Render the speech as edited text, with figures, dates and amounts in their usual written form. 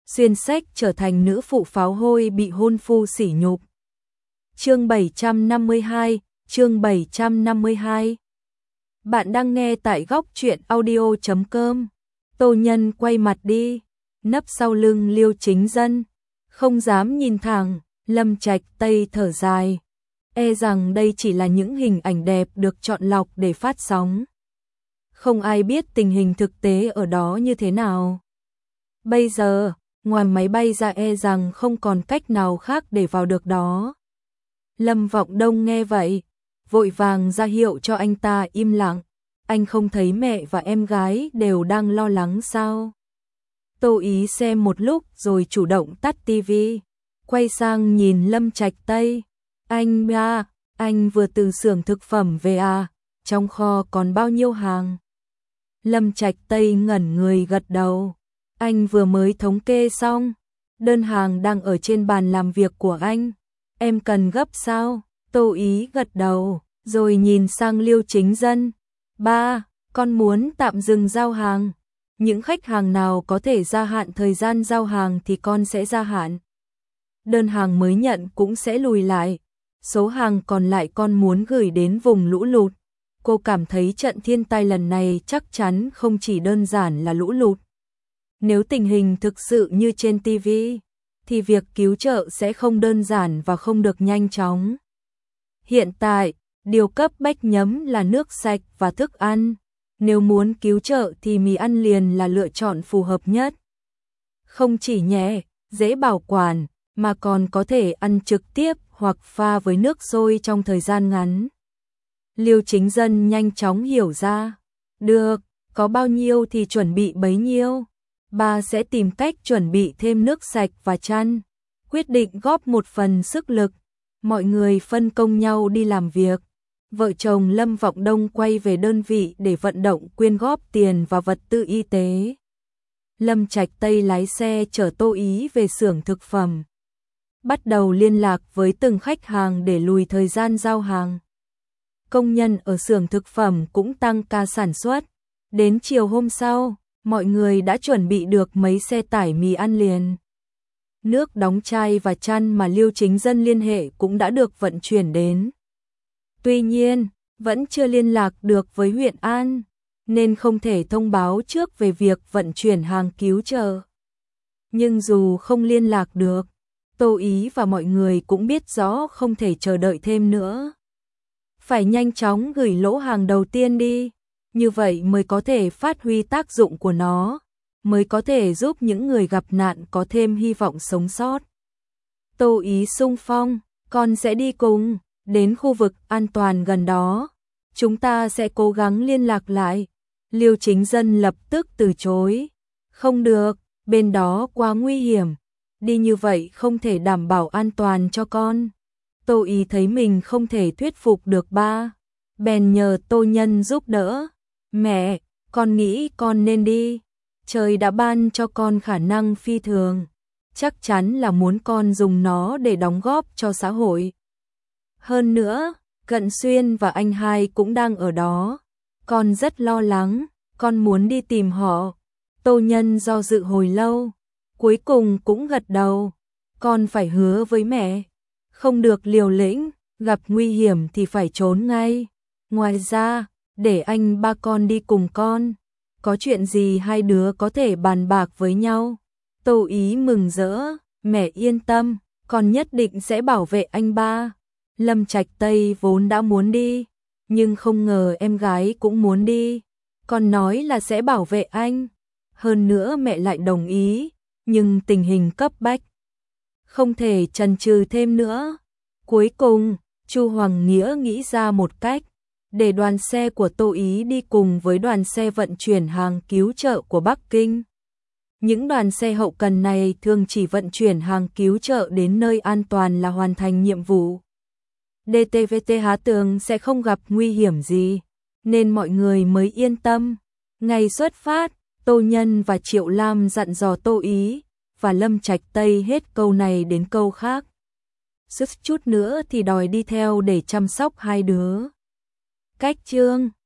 xuyên sách trở thành nữ phụ pháo hôi bị hôn phu sỉ nhục. Chương 752, chương 752. Bạn đang nghe tại góc truyện audio.com. Tô Nhân quay mặt đi, nấp sau lưng Liêu Chính Dân, không dám nhìn thẳng. Lâm Trạch Tây thở dài, e rằng đây chỉ là những hình ảnh đẹp được chọn lọc để phát sóng. Không ai biết tình hình thực tế ở đó như thế nào. Bây giờ, ngoài máy bay ra e rằng không còn cách nào khác để vào được đó. Lâm Vọng Đông nghe vậy, vội vàng ra hiệu cho anh ta im lặng. Anh không thấy mẹ và em gái đều đang lo lắng sao? Tô Ý xem một lúc rồi chủ động tắt tivi, quay sang nhìn Lâm Trạch Tây. Anh vừa từ xưởng thực phẩm về à? Trong kho còn bao nhiêu hàng? Lâm Trạch Tây ngẩn người gật đầu. Anh vừa mới thống kê xong, đơn hàng đang ở trên bàn làm việc của anh. Em cần gấp sao? Tô Ý gật đầu, rồi nhìn sang Liêu Chính Dân. Ba, con muốn tạm dừng giao hàng. Những khách hàng nào có thể gia hạn thời gian giao hàng thì con sẽ gia hạn. Đơn hàng mới nhận cũng sẽ lùi lại. Số hàng còn lại con muốn gửi đến vùng lũ lụt. Cô cảm thấy trận thiên tai lần này chắc chắn không chỉ đơn giản là lũ lụt. Nếu tình hình thực sự như trên TV, thì việc cứu trợ sẽ không đơn giản và không được nhanh chóng. Hiện tại, điều cấp bách nhấm là nước sạch và thức ăn. Nếu muốn cứu trợ thì mì ăn liền là lựa chọn phù hợp nhất. Không chỉ nhẹ, dễ bảo quản, mà còn có thể ăn trực tiếp hoặc pha với nước sôi trong thời gian ngắn. Liêu Chính Dân nhanh chóng hiểu ra. Được, có bao nhiêu thì chuẩn bị bấy nhiêu. Ba sẽ tìm cách chuẩn bị thêm nước sạch và chăn. Quyết định góp một phần sức lực. Mọi người phân công nhau đi làm việc. Vợ chồng Lâm Vọng Đông quay về đơn vị để vận động quyên góp tiền và vật tư y tế. Lâm Trạch Tây lái xe chở Tô Ý về xưởng thực phẩm. Bắt đầu liên lạc với từng khách hàng để lùi thời gian giao hàng. Công nhân ở xưởng thực phẩm cũng tăng ca sản xuất. Đến chiều hôm sau, mọi người đã chuẩn bị được mấy xe tải mì ăn liền. Nước đóng chai và chăn mà Liêu Chính Dân liên hệ cũng đã được vận chuyển đến. Tuy nhiên, vẫn chưa liên lạc được với huyện An, nên không thể thông báo trước về việc vận chuyển hàng cứu trợ. Nhưng dù không liên lạc được, Tô Ý và mọi người cũng biết rõ không thể chờ đợi thêm nữa. Phải nhanh chóng gửi lỗ hàng đầu tiên đi, như vậy mới có thể phát huy tác dụng của nó, mới có thể giúp những người gặp nạn có thêm hy vọng sống sót. Tô Ý xung phong, con sẽ đi cùng, đến khu vực an toàn gần đó. Chúng ta sẽ cố gắng liên lạc lại. Liêu Chính Dân lập tức từ chối. Không được, bên đó quá nguy hiểm. Đi như vậy không thể đảm bảo an toàn cho con. Tô Ý thấy mình không thể thuyết phục được ba, bèn nhờ Tô Nhân giúp đỡ. Mẹ, con nghĩ con nên đi. Trời đã ban cho con khả năng phi thường. Chắc chắn là muốn con dùng nó để đóng góp cho xã hội. Hơn nữa, Cận Xuyên và anh hai cũng đang ở đó. Con rất lo lắng, con muốn đi tìm họ. Tô Nhân do dự hồi lâu, cuối cùng cũng gật đầu. Con phải hứa với mẹ, không được liều lĩnh, gặp nguy hiểm thì phải trốn ngay. Ngoài ra, để anh ba con đi cùng con. Có chuyện gì hai đứa có thể bàn bạc với nhau. Tô Ý mừng rỡ, mẹ yên tâm, con nhất định sẽ bảo vệ anh ba. Lâm Trạch Tây vốn đã muốn đi, nhưng không ngờ em gái cũng muốn đi. Con nói là sẽ bảo vệ anh. Hơn nữa mẹ lại đồng ý, nhưng tình hình cấp bách, không thể chần chừ thêm nữa. Cuối cùng, Chu Hoàng Nghĩa nghĩ ra một cách, để đoàn xe của Tô Ý đi cùng với đoàn xe vận chuyển hàng cứu trợ của Bắc Kinh. Những đoàn xe hậu cần này thường chỉ vận chuyển hàng cứu trợ đến nơi an toàn là hoàn thành nhiệm vụ. DTVT Há Tường sẽ không gặp nguy hiểm gì, nên mọi người mới yên tâm. Ngày xuất phát, Tô Nhân và Triệu Lam dặn dò Tô Ý và Lâm Trạch Tây hết câu này đến câu khác. Sức chút nữa thì đòi đi theo để chăm sóc hai đứa. Cách chương